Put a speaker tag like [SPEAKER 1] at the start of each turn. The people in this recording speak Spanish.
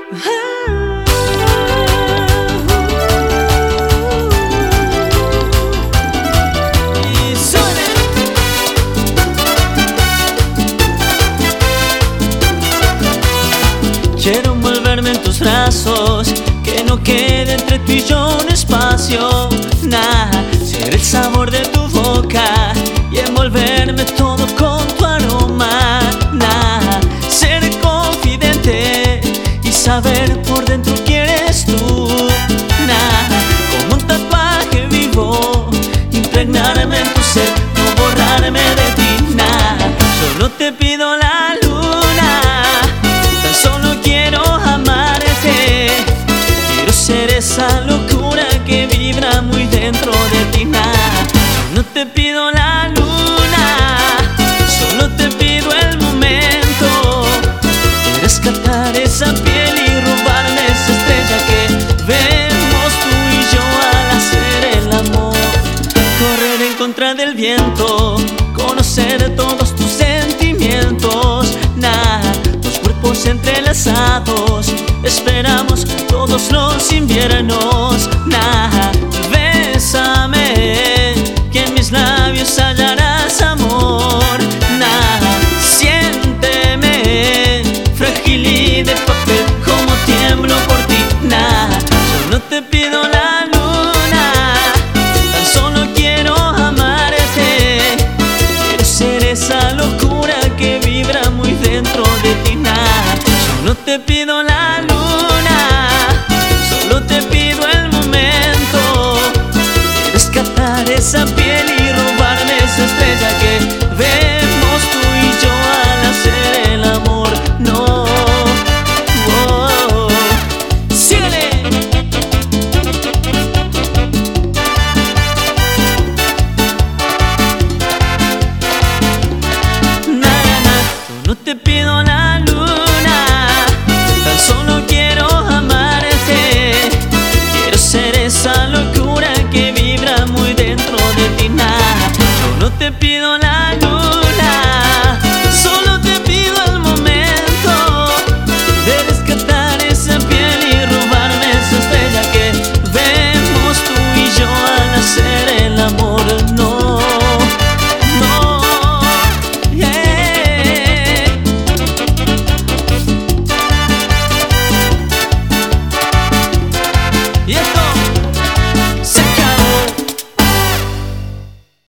[SPEAKER 1] Quiero envolverme en tus brazos, que no quede entre tú y yo un espacio. Ser el sabor de tu boca y envolverme todo con tu aroma. Ser confidente y saber por dentro quién eres tú. Como un tatuaje vivo, impregnarme en tu ser, no borrarme de ti. Solo te pido la luna, tan solo quiero amarte. Quiero ser esa locura que vibra muy dentro de ti. No te pido la luna, solo te pido el momento de rescatar esa piel y robarme esa estrella que vemos tú y yo al hacer el amor. Correr en contra del viento, conocer todos tus sentimientos. Dos cuerpos entrelazados, esperamos todos los inviernos. Bésame, que en mis labios hallarás amor. Siénteme, frágil y de papel, como tiemblo por ti. Solo te pido la luna, tan solo quiero amarte. Quiero ser esa locura que vibra muy dentro de ti. Solo te pido la luna, solo te pido el momento de rescatar esa piel y robarme esa estrella que vemos tú y yo al hacer el amor. No, oh, síguele. Solo te pido la luna, tan solo quiero amarte. Quiero ser esa locura que vibra muy dentro de ti. Solo te pido la